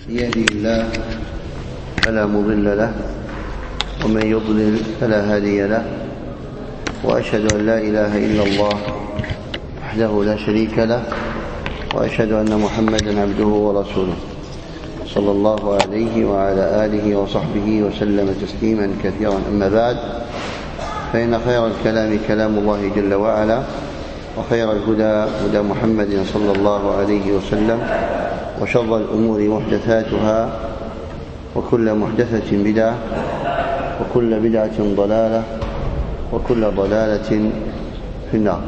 يهدي الله فلا مضل له ومن يضلل فلا هادي له، وأشهد أن لا إله إلا الله وحده لا شريك له، وأشهد أن محمدا عبده ورسوله صلى الله عليه وعلى آله وصحبه وسلم تسليما كثيرا. أما بعد، فإن خير الكلام كلام الله جل وعلا، وخير الهدى هدى محمد صلى الله عليه وسلم، وشر الأمور محدثاتها، وكل محدثة بدعة، وكل بدعة ضلالة، وكل ضلالة في النار.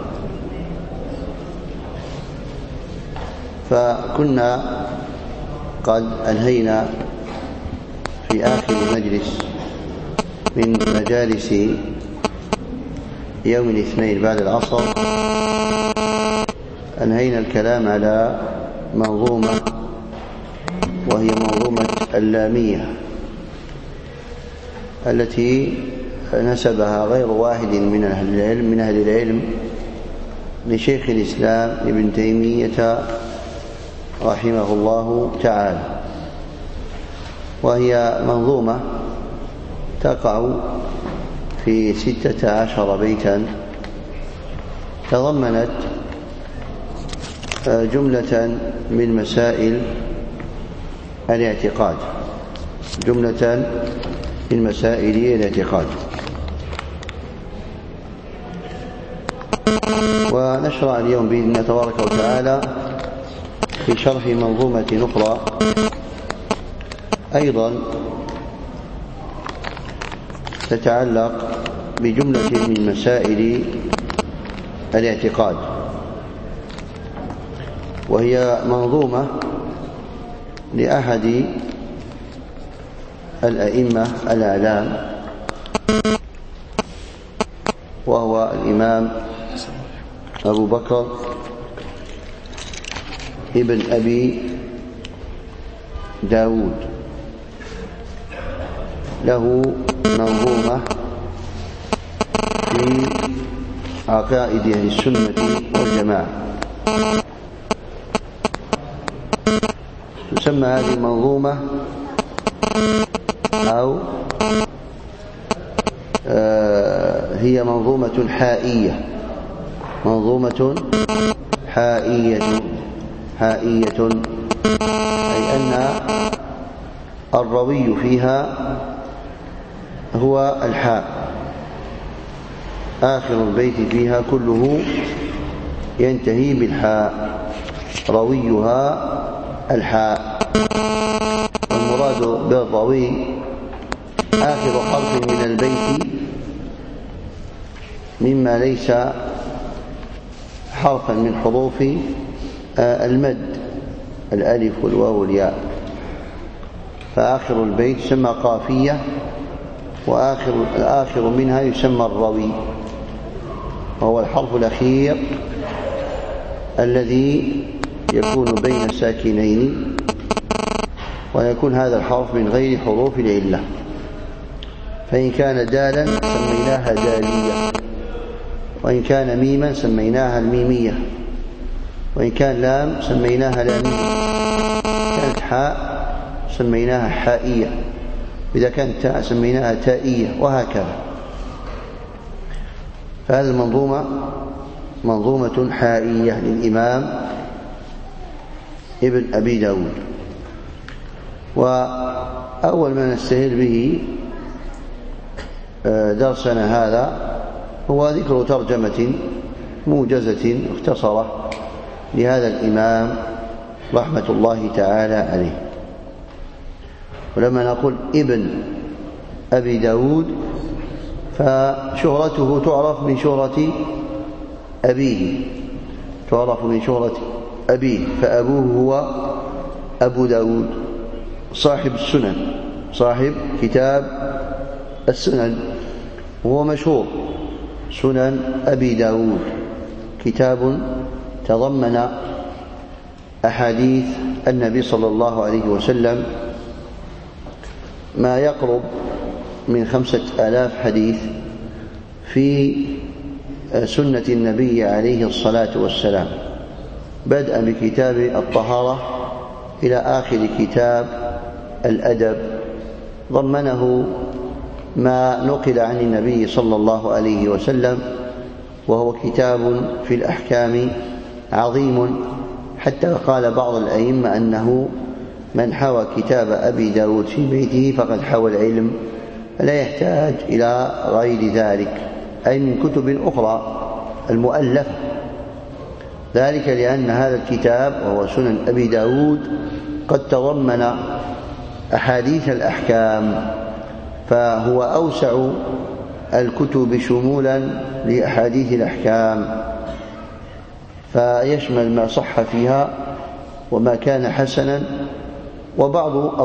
فكنا قد أنهينا في آخر مجلس من مجالس يوم الاثنين بعد العصر، أنهينا الكلام على منظومة، وهي منظومة اللامية، التي نسبها غير واحد من أهل العلم لشيخ الإسلام ابن تيمية رحمه الله تعالى، وهي منظومة تقع في 16 بيتا، تضمنت جملة من مسائل الاعتقاد، جملة من مسائل الاعتقاد. ونشرع اليوم بإذن الله تبارك وتعالى في شرح منظومة أخرى أيضا تتعلق بجملة من مسائل الاعتقاد، وهي منظومة لأحد الأئمة الأعلام، وهو الإمام أبو بكر ابن أبي داود، له منظومة في عقائد أهل السنة والجماعة. تسمى هذه المنظومة أو هي منظومة حائية، منظومة حائية، أي أن الروي فيها هو الحاء، آخر البيت فيها كله ينتهي بالحاء، رويها الحاء. والمراد بالروي آخر حرف من البيت مما ليس حرفا من حروف المد، الألف والواو والياء، فآخر البيت يسمى قافية، والآخر منها يسمى الروي، وهو الحرف الأخير الذي يكون بين ساكنين، ويكون هذا الحرف من غير حروف العلة. فإن كان دالا سميناها دالية، وإن كان ميما سميناها الميمية، وإن كان لام سميناها لامية، كانت حاء سميناها حائية، إذا كانت تاء سميناها تائية، وهكذا. فهذه المنظومة منظومة حائية للإمام ابن أبي داود. وأول ما نستهل به درسنا هذا هو ذكر ترجمة موجزة مختصرة لهذا الإمام رحمة الله تعالى عليه. ولما نقول ابن أبي داود فشهرته تعرف من شهرة أبيه، تعرف من شهرة أبيه، فأبوه هو أبو داود صاحب السنن، صاحب كتاب السنن، وهو مشهور سنن أبي داود، كتاب تضمن أحاديث النبي صلى الله عليه وسلم ما يقرب من 5000 حديث في سنة النبي عليه الصلاة والسلام، بدءا بكتاب الطهارة إلى آخر كتاب الأدب ضمنه ما نقل عن النبي صلى الله عليه وسلم، وهو كتاب في الأحكام عظيم، حتى قال بعض الأئمة أنه من حوى كتاب أبي داود في بيته فقد حوى العلم، فلا يحتاج إلى غير ذلك، أي من كتب أخرى المؤلفة. ذلك لأن هذا الكتاب وهو سنن أبي داود قد تضمن أحاديث الأحكام، فهو أوسع الكتب شمولا لأحاديث الأحكام، فيشمل ما صح فيها وما كان حسنا وبعض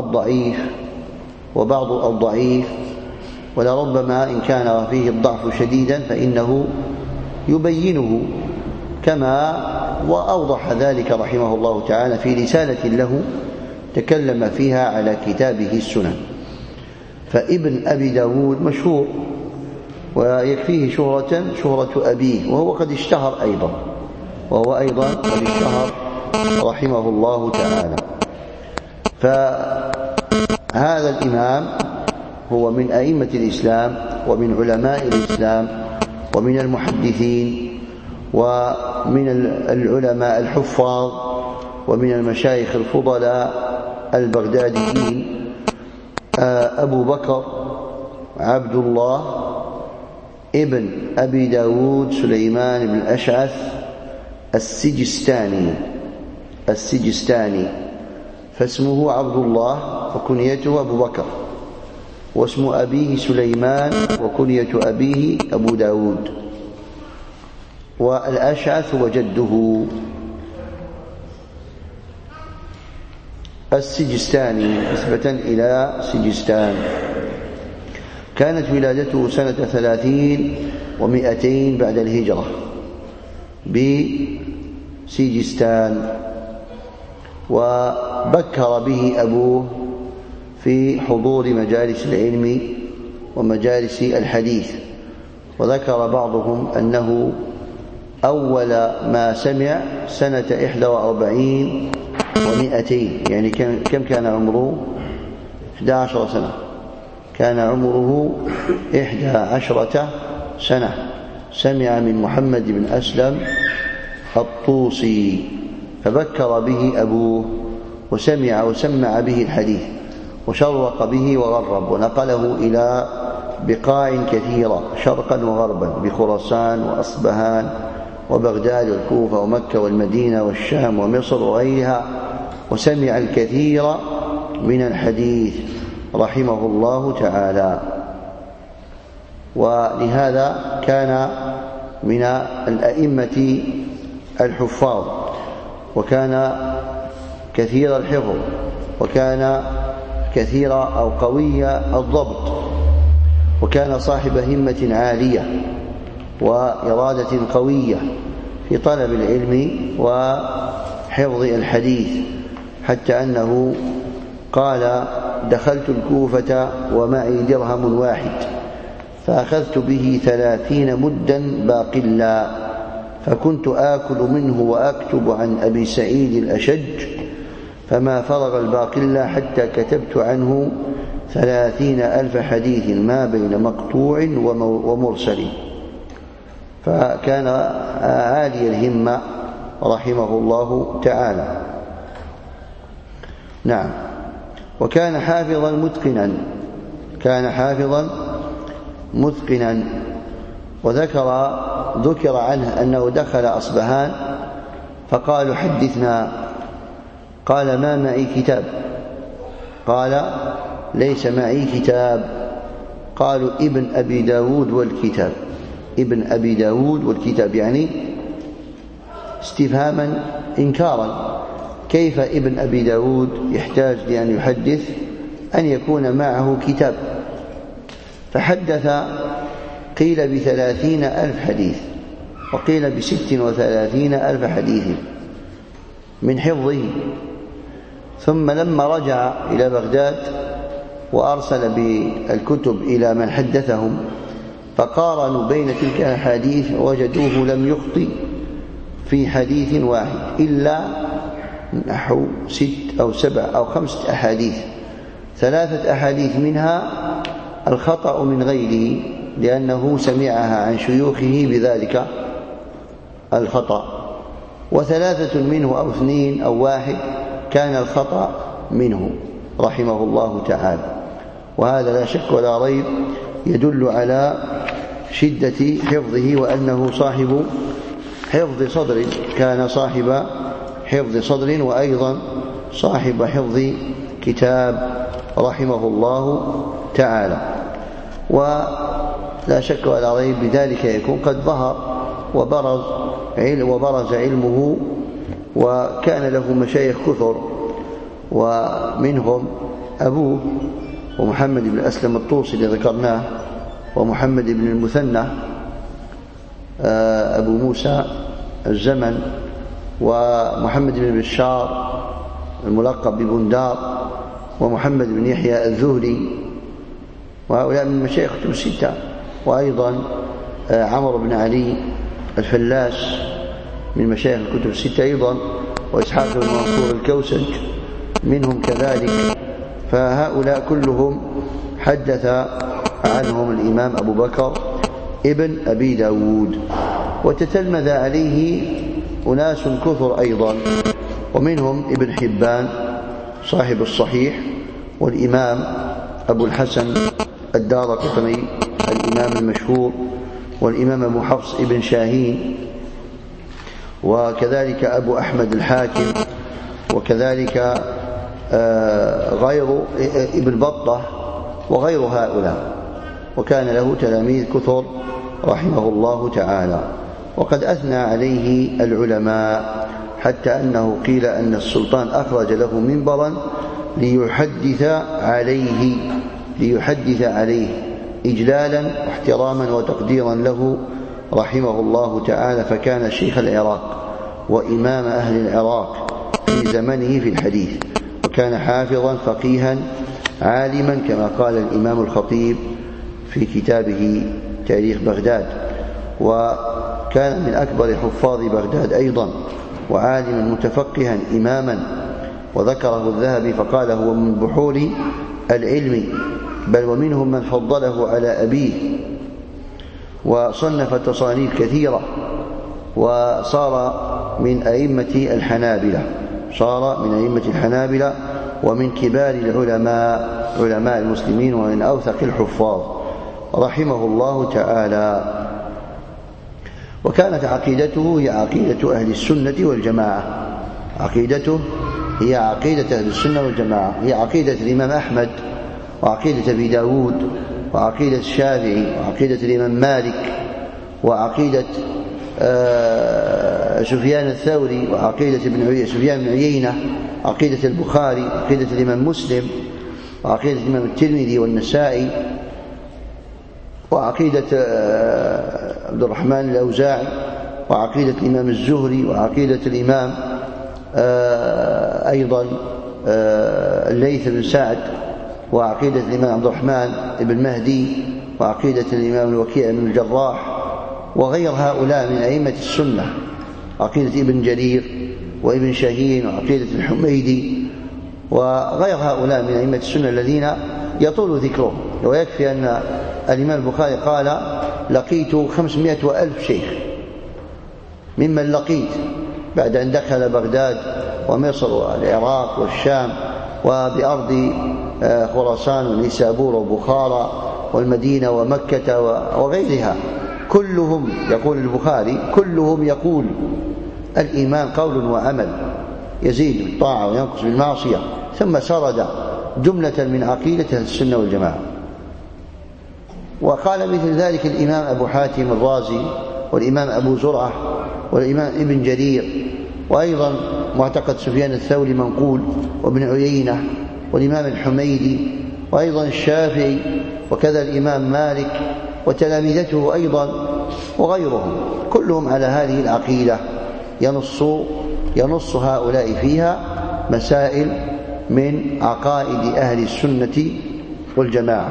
الضعيف، ولربما إن كان فيه الضعف شديدا فإنه يبينه، كما وأوضح ذلك رحمه الله تعالى في رسالة له تكلم فيها على كتابه السنن. فابن أبي داود مشهور ويكفيه شهرة أبيه، وهو قد اشتهر أيضا رحمه الله تعالى. فهذا الإمام هو من أئمة الإسلام ومن علماء الإسلام ومن المحدثين ومن العلماء الحفاظ ومن المشايخ الفضلاء البغداديين، أبو بكر عبد الله ابن أبي داود سليمان بن الأشعث السجستاني، فاسمه عبد الله وكنيته أبو بكر، واسم أبيه سليمان وكنية أبيه أبو داود، والأشعث وجده. السجستاني نسبة إلى سجستان. كانت ولادته سنة 30 و200 بعد الهجرة بسجستان، وبكر به أبوه في حضور مجالس العلم ومجالس الحديث، وذكر بعضهم أنه أول ما سمع سنة 41 و200، يعني كم كان عمره؟ 11 سنة، كان عمره 11 سنة، سمع من محمد بن أسلم الطوسي، فبكر به أبوه وسمع به الحديث وشرق به وغرب، ونقله إلى بقاع كثيرة شرقا وغربا، بخراسان وأصبهان وبغداد والكوفة ومكة والمدينة والشام ومصر وغيرها، وسمع الكثير من الحديث رحمه الله تعالى. ولهذا كان من الأئمة الحفاظ، وكان كثير الحفظ، وكان كثير أو قوي الضبط، وكان صاحب همة عالية وإرادة قوية في طلب العلم وحفظ الحديث، حتى أنه قال: دخلت الكوفة ومعي درهم واحد فأخذت به 30 مدا باقلا، فكنت آكل منه وأكتب عن أبي سعيد الأشج، فما فرغ الباقلا حتى كتبت عنه 30,000 حديث ما بين مقطوع ومرسل. فكان عالي الهمة رحمه الله تعالى. نعم. وكان حافظا متقنا، وذكر عنه أنه دخل أصبهان فقالوا: حدثنا. قال: ما معي كتاب. قال: ليس معي كتاب. قالوا: ابن أبي داود والكتاب. ابن أبي داود والكتاب يعني استفهاما إنكارا، كيف ابن أبي داود يحتاج لأن يحدث أن يكون معه كتاب؟ فحدث، قيل 30,000 حديث وقيل 36,000 حديث من حفظه. ثم لما رجع إلى بغداد وأرسل بالكتب إلى من حدثهم فقارنوا بين تلك الحديث وجدوه لم يخطئ في حديث واحد إلا نحو 6 أو 7 أو 5 أحاديث 3 أحاديث منها الخطأ من غيره لأنه سمعها عن شيوخه بذلك الخطأ، و3 منه أو 2 أو 1 كان الخطأ منه رحمه الله تعالى. وهذا لا شك ولا ريب يدل على شدة حفظه وأنه صاحب حفظ صدر، كان صاحب حفظ صدر وأيضا صاحب حفظ كتاب رحمه الله تعالى. ولا شك ولا ريب بذلك يكون قد ظهر وبرز علمه، وكان له مشايخ كثر، ومنهم أبوه ومحمد بن أسلم الطوسي اللي ذكرناه، ومحمد بن المثنى أبو موسى الزمن، ومحمد بن بشار الملقب ببندار، ومحمد بن يحيى الذهلي، وهؤلاء من مشايخ كتب الستة. وأيضا عمرو بن علي الفلاس من مشايخ الكتب الستة أيضا، وإسحاق بن منصور الكوسج منهم كذلك. فهؤلاء كلهم حدث عنهم الإمام أبو بكر ابن أبي داود، وتتلمذ عليه أناس كثر أيضا، ومنهم ابن حبان صاحب الصحيح، والإمام أبو الحسن الدارقطني الإمام المشهور، والإمام أبو حفص ابن شاهين، وكذلك أبو أحمد الحاكم، وكذلك غير ابن بطة وغير هؤلاء. وكان له تلاميذ كثر رحمه الله تعالى. وقد أثنى عليه العلماء حتى أنه قيل أن السلطان أخرج له منبرا ليحدث عليه إجلالا واحتراما وتقديرا له رحمه الله تعالى. فكان شيخ العراق وإمام أهل العراق في زمنه في الحديث، وكان حافظا فقيها عالما كما قال الإمام الخطيب في كتابه تاريخ بغداد، وكان من أكبر حفاظ بغداد أيضا، وعالما متفقها إماما. وذكره الذهبي فقال هو من بحور العلم، بل ومنهم من فضله على أبيه، وصنف تصانيف كثيرة، وصار من أئمة الحنابلة ومن كبار علماء المسلمين ومن أوثق الحفاظ رحمه الله تعالى. وكانت عقيدته هي عقيدة أهل السنة والجماعة، عقيدته هي عقيدة أهل السنة والجماعة، هي عقيدة الإمام أحمد، وعقيدة أبي داود، وعقيدة الشافعي، وعقيدة الإمام مالك، وعقيدة سفيان الثوري، وعقيدة سفيان بن عيينة، عقيدة البخاري، عقيدة الإمام مسلم، وعقيدة الإمام الترمذي والنسائي، وعقيدة عبد الرحمن الأوزاعي، وعقيدة الإمام الزهري، وعقيدة الإمام أيضا الليث بن سعد، وعقيدة الإمام عبد الرحمن بن مهدي، وعقيدة الإمام الوكيع بن الجراح، وغير هؤلاء من أئمة السنة، عقيدة ابن جرير وابن شاهين، وعقيدة الحميدي، وغير هؤلاء من أئمة السنة الذين يطول ذكرهم. ويكفي أن الإمام البخاري قال لقيت 500,000 شيخ، ممن لقيت بعد أن دخل بغداد ومصر والعراق والشام وبأرض خراسان ونيسابور وبخارى والمدينة ومكة وغيرها، كلهم يقول البخاري كلهم يقول الإيمان قول وعمل، يزيد بالطاعة وينقص بالمعصية، ثم سرد جملة من عقيدة السنة والجماعة. وقال مثل ذلك الإمام أبو حاتم الرازي، والإمام أبو زرعة، والإمام ابن جرير، وأيضا معتقد سفيان الثوري منقول، وابن عيينة، والإمام الحميدي، وأيضا الشافعي، وكذا الإمام مالك وتلامذته أيضا وغيرهم، كلهم على هذه العقيدة، ينص هؤلاء فيها مسائل من عقائد أهل السنة والجماعة.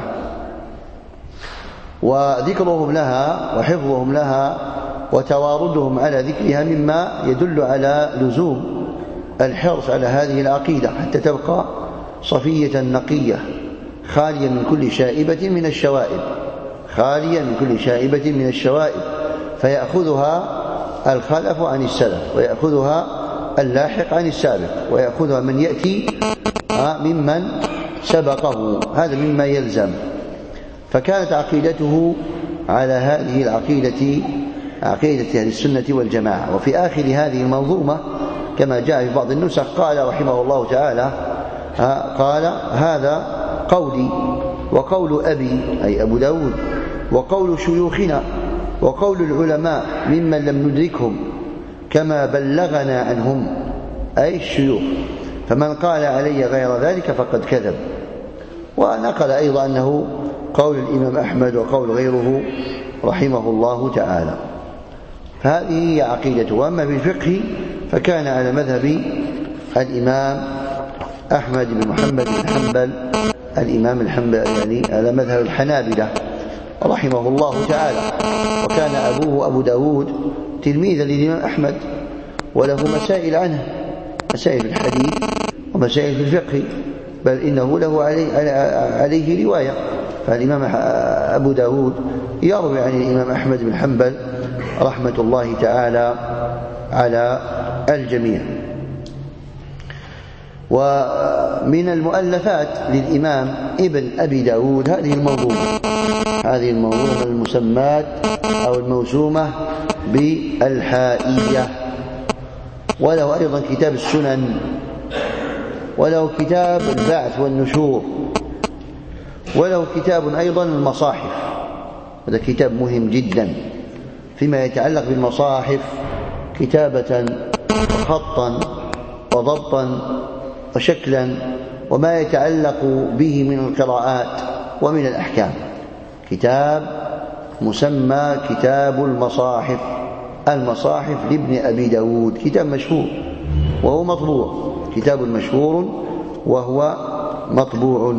وذكرهم لها وحفظهم لها وتواردهم على ذكرها مما يدل على لزوم الحرص على هذه العقيدة حتى تبقى صفية نقية خاليا من كل شائبة من الشوائب، خاليا من كل شائبة من الشوائب، فيأخذها الخلف عن السلف، ويأخذها اللاحق عن السابق، ويأخذها من يأتي ممن سبقه، هذا مما يلزم. فكانت عقيدته على هذه العقيدة، عقيدة أهل السنة والجماعة. وفي آخر هذه المنظومة كما جاء في بعض النسخ قال رحمه الله تعالى، قال: هذا قولي وقول أبي أي أبو داود، وقول شيوخنا، وقول العلماء ممن لم ندركهم كما بلغنا عنهم أي الشيوخ، فمن قال علي غير ذلك فقد كذب. ونقل أيضا أنه قول الإمام أحمد وقول غيره رحمه الله تعالى. فهذه هي عقيدته. وأما في الفقه فكان على مذهب الإمام أحمد بن محمد بن حنبل، الإمام الحنبلي يعني على مذهب الحنابلة رحمه الله تعالى. وكان أبوه أبو داود تلميذا للإمام أحمد، وله مسائل عنه، مسائل في الحديث ومسائل في الفقه، بل إنه له عليه رواية. فالإمام أبو داود يروي عن الإمام أحمد بن حنبل رحمة الله تعالى على الجميع. ومن المؤلفات للإمام ابن أبي داود هذه المنظومة المسمات أو الموسومة بالحائية. وله أيضا كتاب السنن، وله كتاب البعث والنشور، وله كتاب أيضا المصاحف. هذا كتاب مهم جدا فيما يتعلق بالمصاحف، كتابة وخطا وضبطا وشكلا، وما يتعلق به من القراءات ومن الأحكام. كتاب مسمى كتاب المصاحف، المصاحف لابن أبي داود، كتاب مشهور وهو مطبوع، كتاب مشهور وهو مطبوع.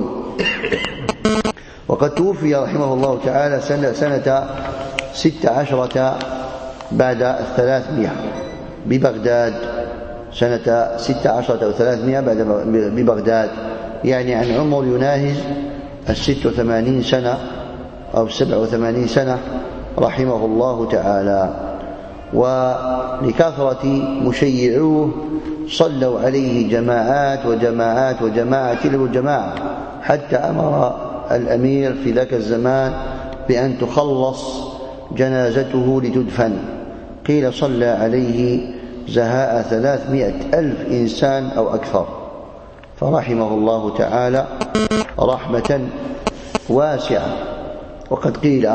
وقد توفي رحمه الله تعالى سنة 16 بعد 300 ببغداد، سنة 16 أو 300 ببغداد، يعني عن عمر يناهز 86 سنة أو 87 سنة رحمه الله تعالى. ولكثرة مشيعوه صلوا عليه جماعات وجماعات وجماعة تلو الجماعة، حتى أمر الأمير في ذاك الزمان بأن تخلص جنازته لتدفن. قيل صلى عليه زهاء 300,000 إنسان أو أكثر، فرحمه الله تعالى رحمة واسعة. وقد قيل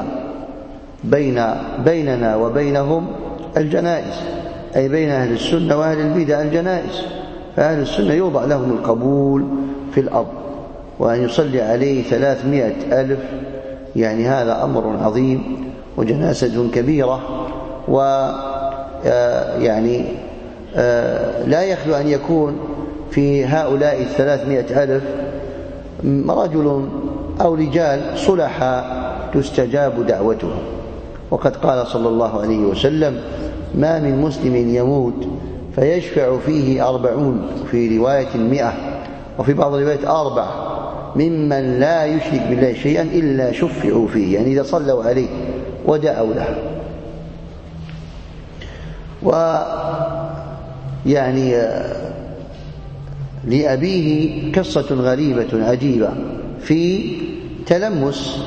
بيننا وبينهم الجنائز، أي بين أهل السنة وأهل البدع الجنائز. فأهل السنة يوضع لهم القبول في الأرض، وأن يصلي عليه 300,000 يعني هذا أمر عظيم وجنازة كبيرة. ويعني لا يخلو أن يكون في هؤلاء 300,000 رجل أو رجال صلحاء تستجاب دعوتهم. وقد قال صلى الله عليه وسلم: ما من مسلم يموت فيشفع فيه 40، في رواية 100، وفي بعض الروايات 4، ممن لا يشرك بالله شيئا إلا شفعوا فيه، يعني إذا صلوا عليه ودعوا له. ويعني لأبيه قصة غريبة عجيبة في تلمس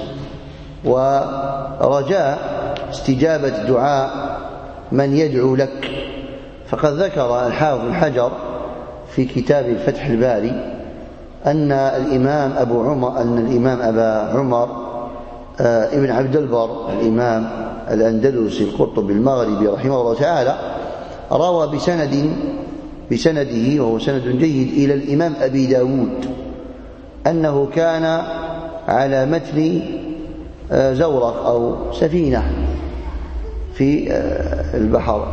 ورجاء استجابة دعاء من يدعو لك. فقد ذكر الحافظ بن حجر في كتاب فتح الباري أن الإمام أبا عمر ابن عبد البر الإمام الأندلسي القرطبي المغربي رحمه الله تعالى روى بسنده وهو سند جيد إلى الإمام أبي داود أنه كان على متن زورق أو سفينة في البحر،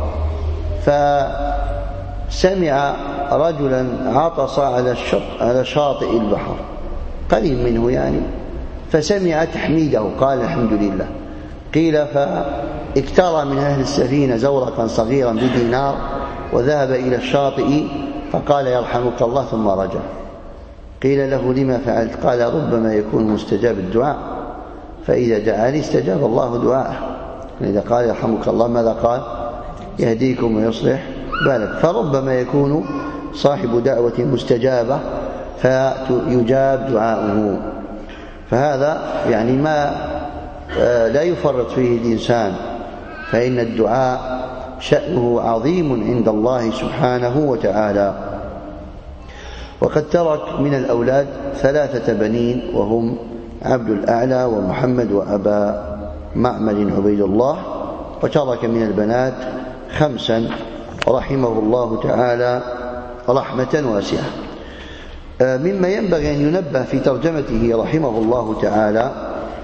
فسمع رجلا عطس على شاطئ البحر قريب منه يعني، فسمع تحميده قال الحمد لله. قيل فاكترى من أهل السفينة زورقا صغيرا بدينار وذهب إلى الشاطئ فقال يرحمك الله ثم رجع. قيل له لما فعلت؟ قال ربما يكون مستجاب الدعاء، فإذا دعاني استجاب الله دعاءه. إذا قال يرحمك الله ماذا قال؟ يهديكم ويصلح بالك. فربما يكون صاحب دعوة مستجابة فيجاب دعاؤه، فهذا يعني ما لا يفرط فيه الإنسان، فإن الدعاء شأنه عظيم عند الله سبحانه وتعالى. وقد ترك من الأولاد 3 بنين، وهم عبد الأعلى ومحمد وأبا معمر عبيد الله، وترك من البنات 5 رحمه الله تعالى رحمة واسعة. مما ينبغي أن ينبه في ترجمته رحمه الله تعالى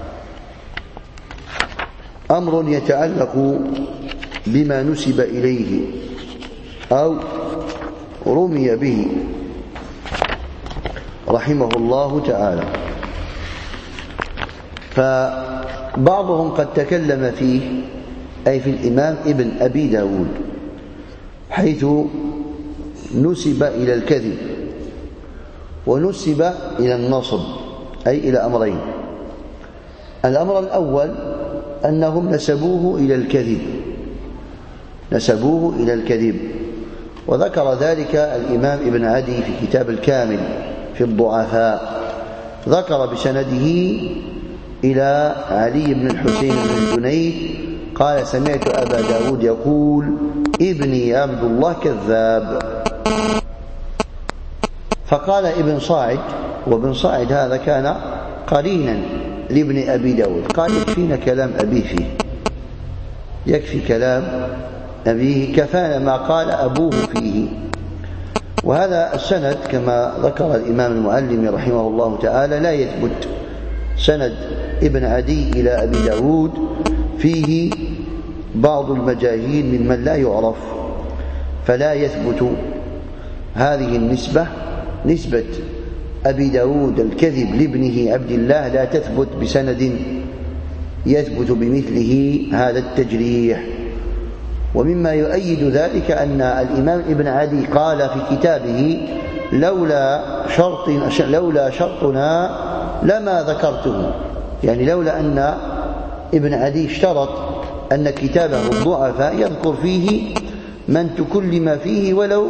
أمر يتعلق بما نسب إليه أو رمي به رحمه الله تعالى. فبعضهم قد تكلم فيه، أي في الإمام ابن أبي داود، حيث نسب إلى الكذب ونسب إلى النصب، أي إلى أمرين. الأمر الأول أنهم نسبوه إلى الكذب، وذكر ذلك الإمام ابن عدي في كتاب الكامل في الضعفاء، ذكر بسنده إلى علي بن الحسين بن الجنيد قال سمعت أبا داود يقول ابني عبد الله كذاب. فقال ابن صاعد، وابن صاعد هذا كان قرينا لابن أبي داود، قال يكفينا كلام أبيه فيه، يكفي كلام أبيه، كفانا ما قال أبوه فيه. وهذا السند كما ذكر الإمام المعلم رحمه الله تعالى لا يثبت، سند ابن عدي إلى أبي داود فيه بعض المجاهيل ممن لا يعرف، فلا يثبت هذه النسبة، نسبة أبي داود الكذب لابنه عبد الله لا تثبت بسند يثبت بمثله هذا التجريح. ومما يؤيد ذلك أن الإمام ابن عدي قال في كتابه لولا شرطنا لما ذكرته، يعني لولا أن ابن عدي اشترط أن كتابه الضعفاء يذكر فيه من تكلم فيه ولو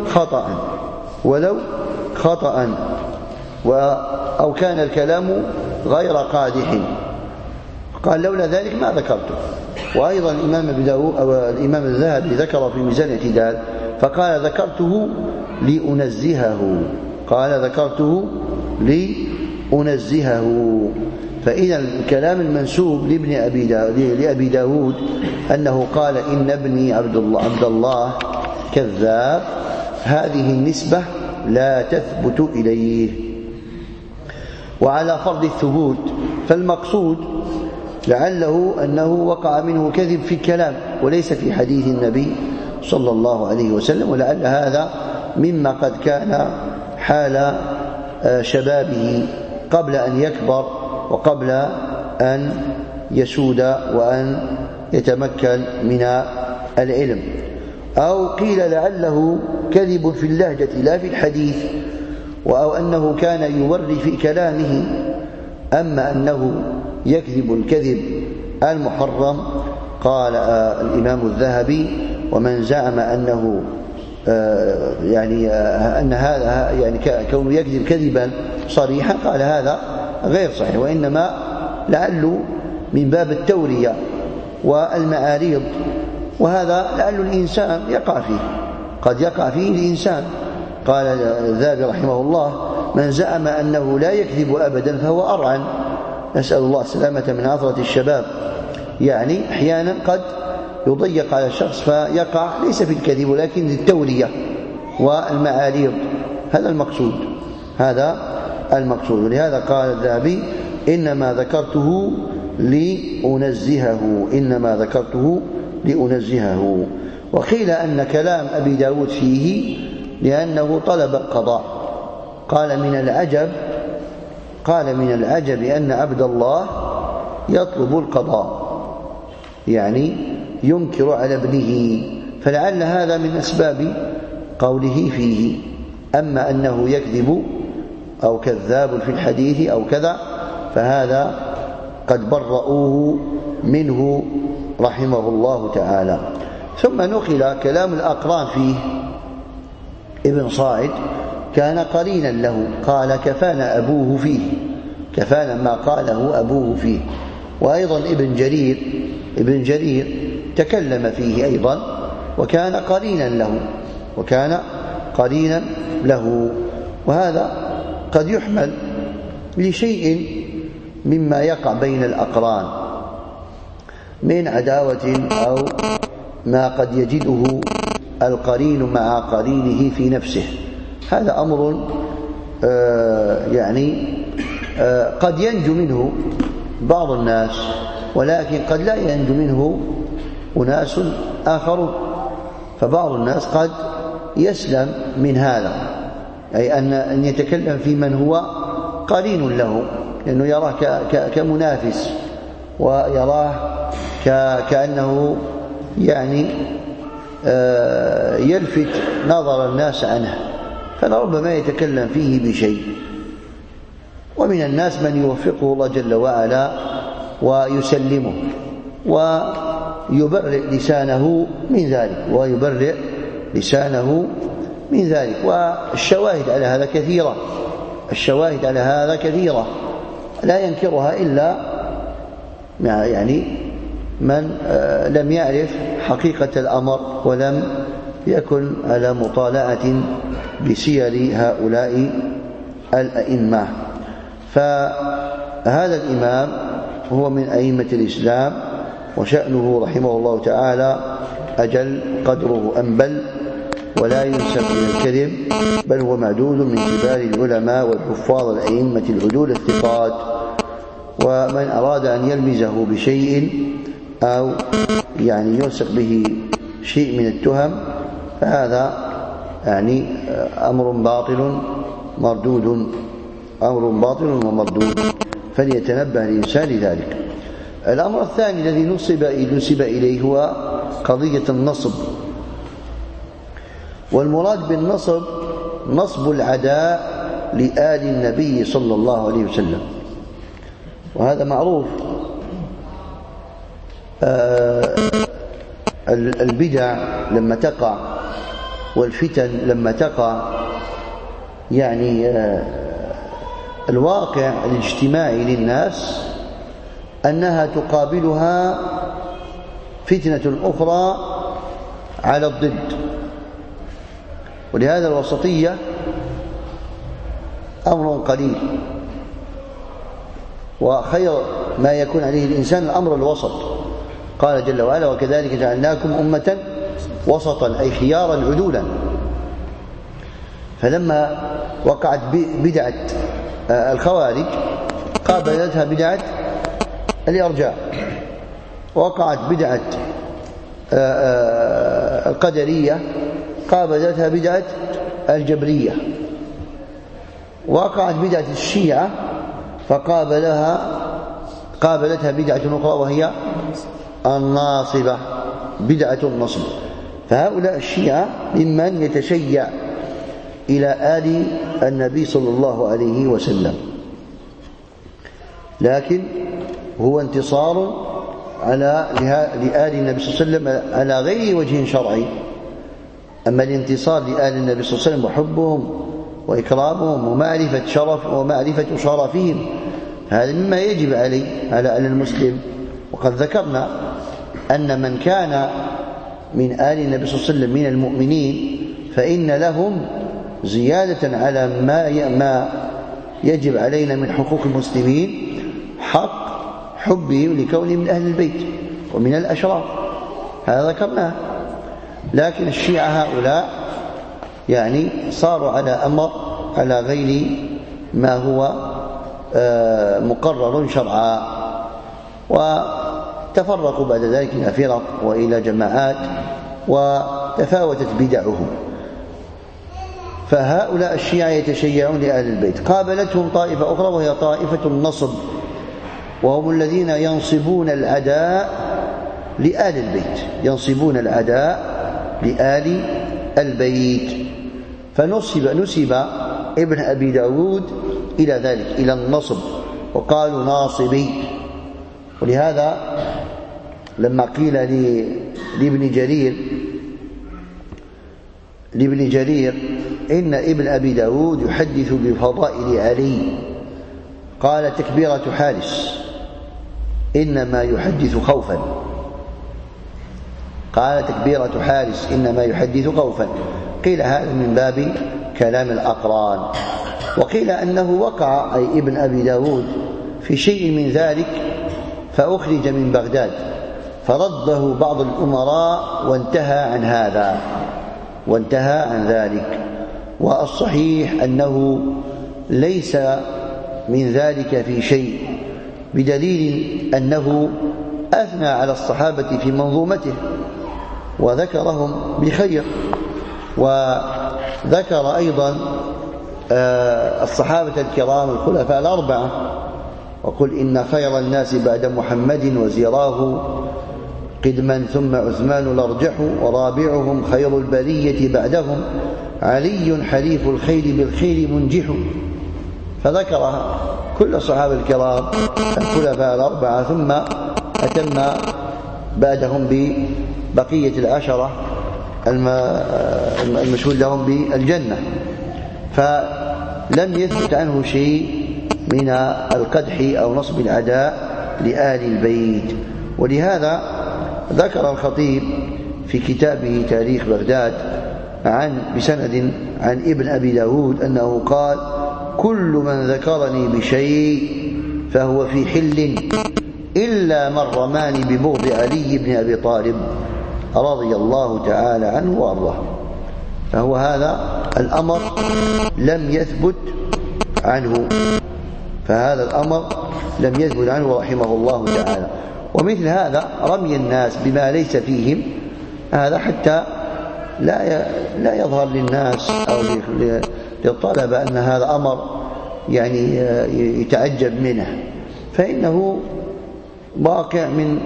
خطأ أو كان الكلام غير قادح، قال لولا ذلك ما ذكرته. وأيضا الإمام ابن داود أو الإمام الذهبي ذكر في ميزان الاعتدال فقال ذكرته لأنزهه. فإذا الكلام المنسوب لأبي داود أنه قال إن ابني عبد الله كذاب، هذه النسبة لا تثبت إليه. وعلى فرض الثبوت فالمقصود لعله أنه وقع منه كذب في الكلام وليس في حديث النبي صلى الله عليه وسلم، ولعل هذا مما قد كان حال شبابه قبل أن يكبر وقبل أن يسود وأن يتمكن من العلم. أو قيل لعله كذب في اللهجة لا في الحديث، أو أنه كان يوري في كلامه. أما أنه يكذب الكذب المحرم قال الإمام الذهبي ومن زعم أنه أن هذا يعني كونه يكذب كذبا صريحا قال هذا غير صحيح، وإنما لعله من باب التورية والمعاريض، وهذا لعل الإنسان يقع فيه، قد يقع فيه الإنسان. قال الذهبي رحمه الله من زعم أنه لا يكذب أبدا فهو أرعن، نسأل الله السلامة من عثرة الشباب. يعني أحيانا قد يضيق على الشخص فيقع ليس في الكذب ولكن التورية والمعاريض، هذا المقصود. ولهذا قال الذهبي إنما ذكرته لأنزهه. وقيل أن كلام أبي داود فيه لأنه طلب القضاء. قال من العجب أن عبد الله يطلب القضاء، يعني ينكر على ابنه، فلعل هذا من أسباب قوله فيه. أما أنه يكذب أو كذاب في الحديث أو كذا، فهذا قد برؤوه منه رحمه الله تعالى. ثم نقل كلام الأقران فيه. ابن صاعد كان قرينا له، قال كفانا أبوه فيه، كفانا ما قاله أبوه فيه. وأيضا ابن جرير تكلم فيه أيضا، وكان قرينا له، وهذا قد يحمل لشيء مما يقع بين الأقران من عداوة أو ما قد يجده القرين مع قرينه في نفسه. هذا أمر قد ينجو منه بعض الناس، ولكن قد لا ينجو منه أناس آخرون. فبعض الناس قد يسلم من هذا، أي أن يتكلم في من هو قرين له، لأنه يراه كمنافس، ويراه كأنه يلفت نظر الناس عنه، فلربما يتكلم فيه بشيء. ومن الناس من يوفقه الله جل وعلا ويسلمه ويبرئ لسانه من ذلك، والشواهد على هذا كثيرة، لا ينكرها إلا من لم يعرف حقيقة الأمر ولم يكن على مطالعة بسير هؤلاء الأئمة. فهذا الإمام هو من أئمة الإسلام، وشأنه رحمه الله تعالى أجل، قدره أنبل، ولا ينسب إلى الكذب، بل هو معدود من كبار العلماء والحفاظ الأئمة العدول الثقات. ومن أراد أن يلمزه بشيء أو يلصق به شيء من التهم فهذا أمر باطل ومردود، فليتنبه الإنسان لذلك. الأمر الثاني الذي نسب إليه هو قضية النصب. والمراد بالنصب نصب العداء لآل النبي صلى الله عليه وسلم، وهذا معروف. البدع لما تقع والفتن لما تقع، الواقع الاجتماعي للناس أنها تقابلها فتنة أخرى على الضد. ولهذا الوسطية أمر قليل، وخير ما يكون عليه الإنسان الأمر الوسط. قال جل وعلا: وكذلك جعلناكم أمة وسطا، أي خيارا عدولا. فلما وقعت بدعة الخوارج قابلتها بدعة الإرجاء، وقعت بدعة القدرية قابلتها بدعة الجبرية، وقعت بدعة الشيعة قابلتها بدعة أخرى وهي الناصبة، بدعة النصب. فهؤلاء الشيعة ممن يتشيع إلى آل النبي صلى الله عليه وسلم، لكن هو انتصار لآل النبي صلى الله عليه وسلم على غير وجه شرعي. أما الانتصار لآل النبي صلى الله عليه وسلم وحبهم وإكرامهم ومعرفة شرفهم، هذا مما يجب على المسلم. وقد ذكرنا أن من كان من آل النبي صلى الله عليه وسلم من المؤمنين فإن لهم زيادة على ما يجب علينا من حقوق المسلمين حق حبهم لكونهم من أهل البيت ومن الأشراف، هذا ذكرناه. لكن الشيعة هؤلاء صاروا على غير ما هو مقرر شرعا، وتفرقوا بعد ذلك إلى فرق وإلى جماعات، وتفاوتت بدعهم. فهؤلاء الشيعة يتشيعون لأهل البيت. قابلتهم طائفة أخرى وهي طائفة النصب، وهم الذين ينصبون العداء لآل البيت، فنسب ابن أبي داود إلى ذلك، إلى النصب، وقالوا ناصبي. ولهذا لما قيل لابن جرير إن ابن أبي داود يحدث بفضائل علي، قال تكبيرة حارس إنما يحدث خوفا، قال تكبيرة حارس إنما يحدث خوفا. قيل هذا من باب كلام الأقران. وقيل أنه وقع أي ابن أبي داود في شيء من ذلك فأخرج من بغداد، فرده بعض الأمراء وانتهى عن ذلك. والصحيح أنه ليس من ذلك في شيء، بدليل أنه أثنى على الصحابة في منظومته وذكرهم بخير، وذكر أيضا الصحابة الكرام الخلفاء الأربعة، وقل إن خير الناس بعد محمد وزراه قدما ثم عثمان الأرجح، ورابعهم خير البرية بعدهم علي حليف الخير بالخير منجح. فذكر كل صحابة الكرام الخلفاء الأربعة، ثم أتم بعدهم ببقية العشرة المشهود لهم بالجنة، فلم يثبت عنه شيء من القدح أو نصب العداء لآل البيت. ولهذا ذكر الخطيب في كتابه تاريخ بغداد بسند عن ابن أبي داود أنه قال كل من ذكرني بشيء فهو في حل إلا من رماني ببغض علي بن أبي طالب رضي الله تعالى عنه وأرضاه. فهو هذا الأمر لم يثبت عنه رحمه الله تعالى. ومثل هذا رمي الناس بما ليس فيهم، هذا حتى لا يظهر للناس أو للطلبة أن هذا أمر يعني يتعجب منه، فإنه واقع من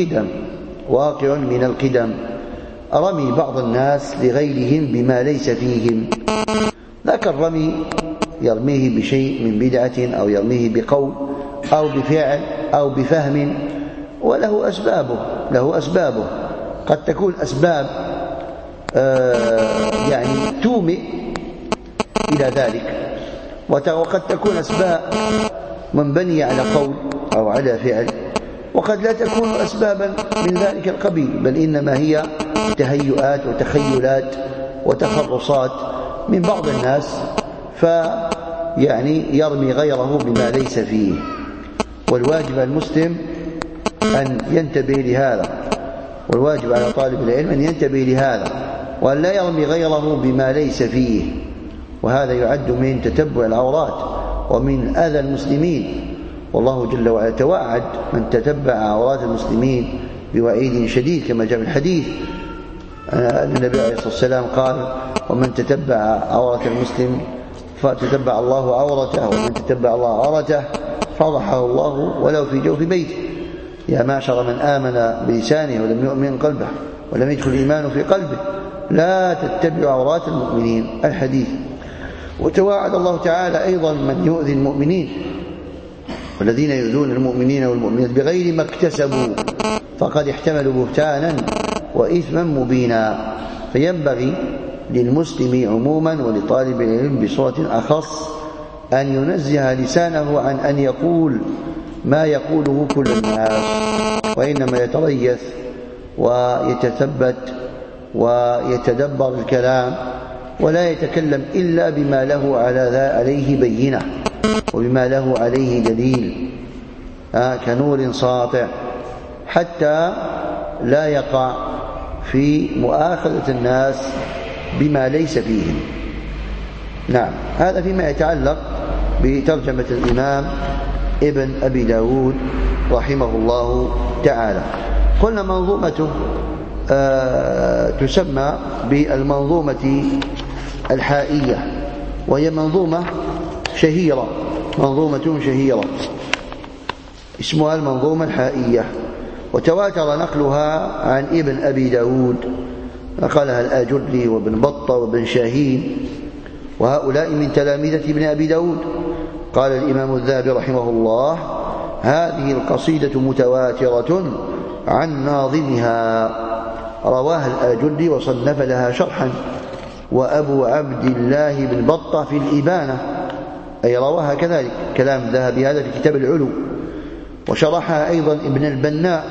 القدم، رمي بعض الناس لغيرهم بما ليس فيهم. ذاك الرمي يرميه بشيء من بدعة أو يرميه بقول أو بفعل أو بفهم، وله أسبابه. قد تكون أسباب يعني تومئ إلى ذلك، وقد تكون أسباب منبنية على قول أو على فعل، وقد لا تكون أسبابا من ذلك القبيل، بل إنما هي تهيؤات وتخيلات وتخرصات من بعض الناس، فيعني يرمي غيره بما ليس فيه. والواجب على المسلم أن ينتبه لهذا، والواجب على طالب العلم أن ينتبه لهذا، وأن لا يرمي غيره بما ليس فيه. وهذا يعد من تتبع العورات ومن أذى المسلمين، والله جل وعلا توعد من تتبع عورات المسلمين بوعيد شديد، كما جاء في الحديث أن النبي عليه الصلاة والسلام قال ومن تتبع عورة المسلم فتتبع الله عورته، ومن تتبع الله عورته فضحه الله ولو في جوف بيته. يا معشر من آمن بلسانه ولم يؤمن قلبه ولم يدخل الإيمان في قلبه لا تتبعوا عورات المؤمنين، الحديث. وتواعد الله تعالى أيضا من يؤذي المؤمنين، والذين يؤذون المؤمنين والمؤمنات بغير ما اكتسبوا فقد احتملوا بهتانا وإثما مبينا. فينبغي للمسلم عموما ولطالب العلم بصورة أخص أن ينزه لسانه عن أن يقول ما يقوله كل الناس، وإنما يتريث ويتثبت ويتدبر الكلام، ولا يتكلم إلا بما له عليه بينة وبما له عليه دليل كنور ساطع، حتى لا يقع في مؤاخذة الناس بما ليس فيهم. نعم، هذا فيما يتعلق بترجمة الإمام ابن أبي داود رحمه الله تعالى. قلنا منظومته تسمى بالمنظومة الحائية، وهي منظومة شهيرة اسمها المنظومة الحائية، وتواتر نقلها عن ابن أبي داود، نقلها الآجري وابن بطة وابن شاهين وهؤلاء من تلامذة ابن أبي داود. قال الإمام الذهبي رحمه الله: هذه القصيدة متواترة عن ناظمها، رواها الآجري وصنف لها شرحا، وأبو عبد الله بن بطة في الإبانة، أي رواها كذلك، كلام الذهبي هذا في كتاب العلو. وشرحها أيضا ابن البناء،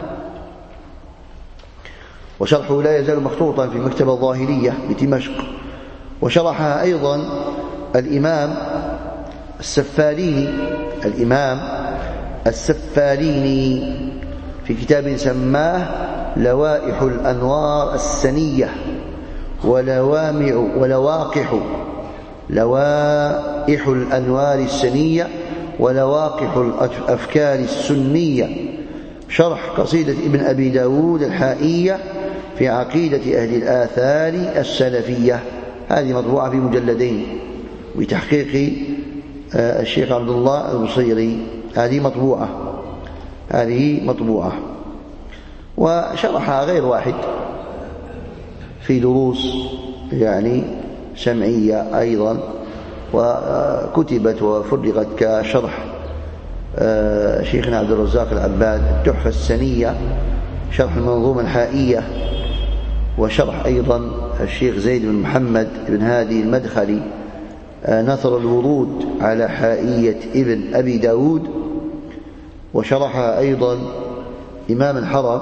وشرحه لا يزال مخطوطا في المكتبة الظاهرية بدمشق. وشرحها أيضا الإمام السفاريني في كتاب سماه لوائح الأنوار السنية ولواقح الأنوار السنية ولواقح الأفكار السنية، شرح قصيدة ابن أبي داود الحائية في عقيدة أهل الآثار السلفية. هذه مطبوعة في مجلدين بتحقيق الشيخ عبد الله البصيري. هذه مطبوعة. وشرحها غير واحد في دروس يعني سمعية أيضا، وكتبت وفرغت كشرح شيخنا عبد الرزاق العباد التحفة السنية، شرح المنظومة الحائية، وشرح أيضا الشيخ زيد بن محمد بن هادي المدخلي نثر الورود على حائية ابن أبي داود. وشرحها أيضا إمام الحرم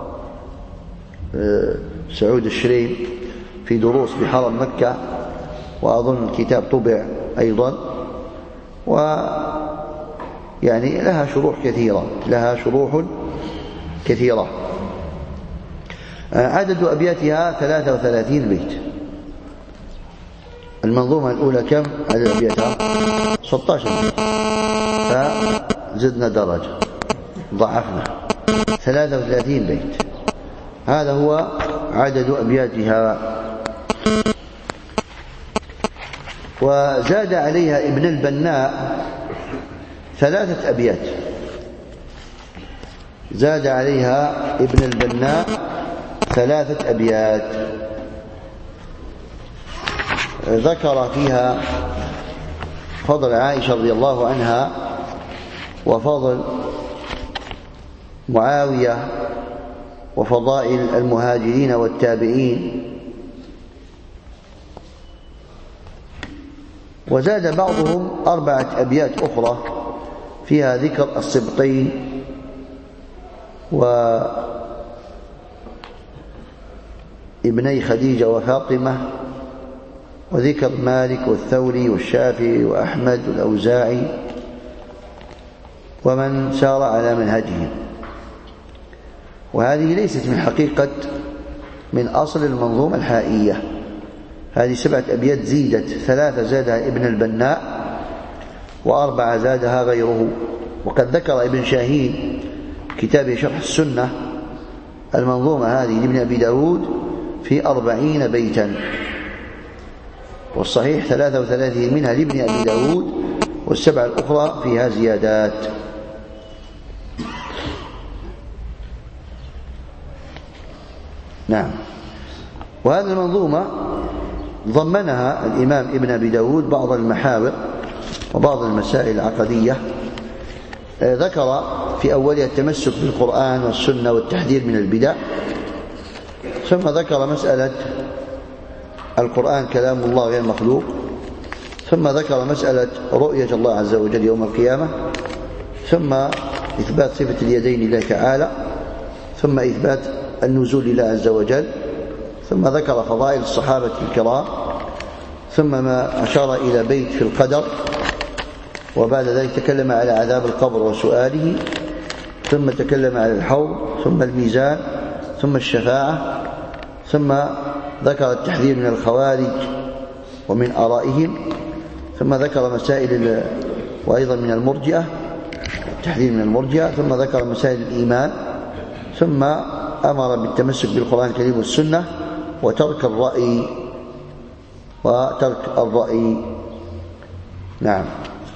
سعود الشريم في دروس بحرم مكة، وأظن الكتاب طبع أيضا، ويعني لها شروح كثيرة. عدد أبياتها 33 بيت. المنظومة الأولى كم عدد أبياتها؟ 16 بيت، فزدنا درجة، ضعفنا 33 بيت. هذا هو عدد أبياتها. وزاد عليها ابن البناء 3 أبيات. زاد عليها ابن البناء 3 أبيات، ذكر فيها فضل عائشة رضي الله عنها، وفضل معاوية، وفضائل المهاجرين والتابعين. وزاد بعضهم 4 أبيات أخرى فيها ذكر السبطين وابني خديجة وفاطمة، وذكر مالك والثوري والشافعي وأحمد والأوزاعي ومن سار على منهجهم. وهذه ليست من أصل المنظومة الحائية. هذه 7 أبيات زيدت، 3 زادها ابن البناء، و4 زادها غيره. وقد ذكر ابن شاهين كتابه شرح السنة المنظومة هذه لابن أبي داود في 40 بيتا، والصحيح 33 منها لابن أبي داود، وال7 الأخرى فيها زيادات. نعم. وهذه المنظومة ضمنها الإمام ابن أبي داود بعض المحاور وبعض المسائل العقدية. ذكر في أولها التمسك بالقرآن والسنة والتحذير من البدع، ثم ذكر مسألة القرآن كلام الله غير مخلوق، ثم ذكر مسألة رؤية الله عز وجل يوم القيامة، ثم إثبات صفة اليدين لله تعالى، ثم إثبات النزول لله عز وجل، ثم ذكر فضائل الصحابة الكرام، ثم ما أشار إلى بيت في القدر، وبعد ذلك تكلم على عذاب القبر وسؤاله، ثم تكلم على الحوض، ثم الميزان، ثم الشفاعة، ثم ذكر التحذير من الخوارج ومن آرائهم، ثم ذكر مسائل وأيضا من المرجئة، التحذير من المرجئة، ثم ذكر مسائل الإيمان، ثم أمر بالتمسك بالقرآن الكريم والسنة وترك الرأي. نعم.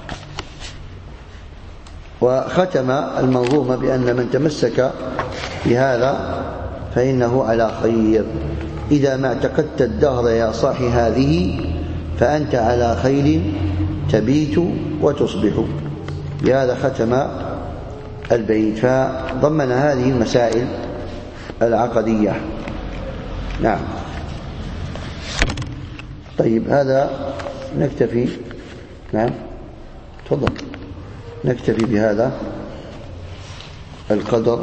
وختم المنظومة بأن من تمسك بهذا فإنه على خير. إذا ما اعتقدت الدهر يا صاحي هذه فأنت على خير تبيت وتصبح. بهذا ختم البيت، فضمن هذه المسائل العقدية. نعم. طيب هذا نكتفي. نعم تفضل. نكتفي بهذا القدر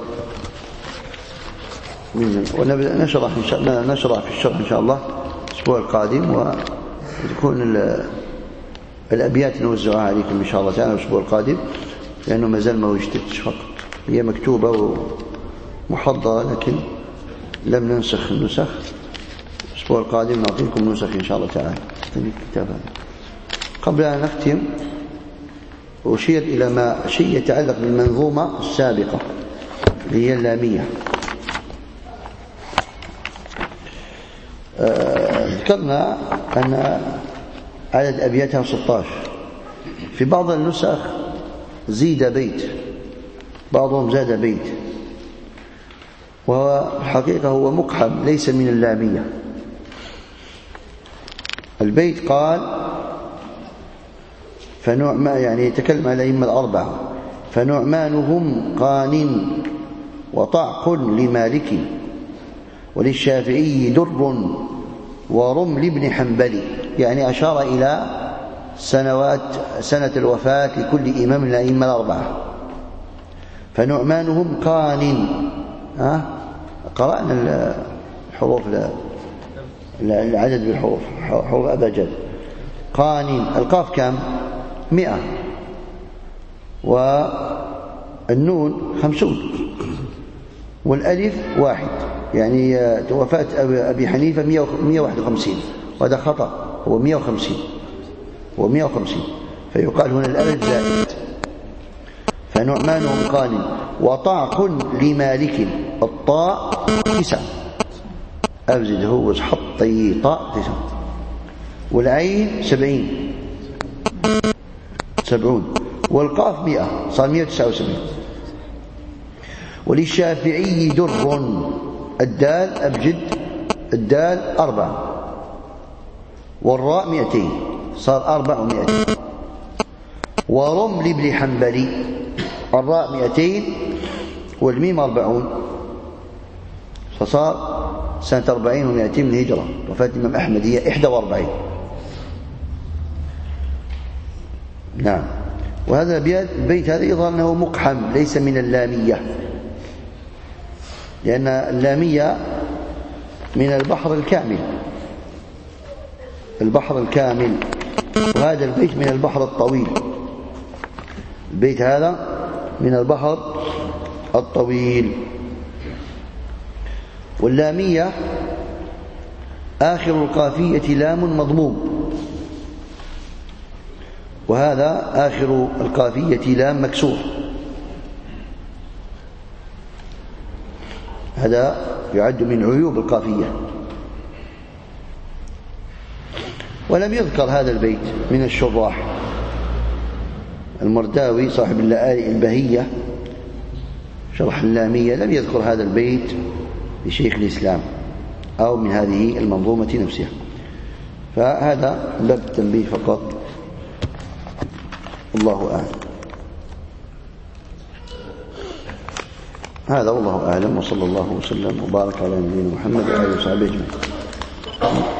ونبدأ نشرح في الشرح إن شاء الله الأسبوع القادم، وتكون الأبيات نوزعها عليكم إن شاء الله تعالى الأسبوع القادم، لأنه ما زال ما وجدتش فقط، هي مكتوبة ومحضرة لكن لم ننسخ النسخ. الأسبوع القادم نعطيكم نسخ إن شاء الله تعالى الكتاب هذا. قبل أن نختم أشير إلى شيء يتعلق بالمنظومة السابقة اللي هي اللامية. ذكرنا أن عدد أبياتها 16. في بعض النسخ زيد بيت، بعضهم زاد بيت، والحقيقة هو مقحم ليس من اللامية. البيت قال يعني يتكلم على الأئمة الأربعة: فنعمانهم قان وطعق لمالك، وللشافعي در ورمل بن حنبل. يعني أشار إلى سنة الوفاة لكل إمام من الأئمة الأربعة. فنعمانهم قان، قرأنا الحروف العدد بالحروف، حروف أبجد. قان القاف كم؟ 100، والنون 50، والألف 1. يعني وفاة أبي حنيفة 151، وهذا خطأ، هو 150، هو 150، فيقال هنا الألف زائد. فنعمانهم قال وطعق لمالك، الطاء 9، أبزد هو حطي طاء 9، والعين 70، والقاف 100 صار 179. وللشافعي در، الدال أبجد، الدال 4، والراء 200 صار 400. ورمل بن حنبل، الراء 200 والميم 40، فصار سنة 40 و200 من الهجرة. وفاة الإمام أحمد هي 41. نعم. وهذا البيت هذا يظهر أنه مقحم ليس من اللامية، لأن اللامية من البحر الكامل، البحر الكامل، وهذا البيت من البحر الطويل. البيت هذا من البحر الطويل. واللامية آخر القافية لام مضموم، وهذا آخر القافية لام مكسور. هذا يعد من عيوب القافية. ولم يذكر هذا البيت من الشراح. المرداوي صاحب اللآلئ البهية شرح اللامية لم يذكر هذا البيت لشيخ الإسلام أو من هذه المنظومة نفسها. فهذا باب التنبيه فقط، الله أعلم. هذا والله أعلم، وصلى الله وسلم وبارك على نبينا محمد وآله وصحبه أجمعين.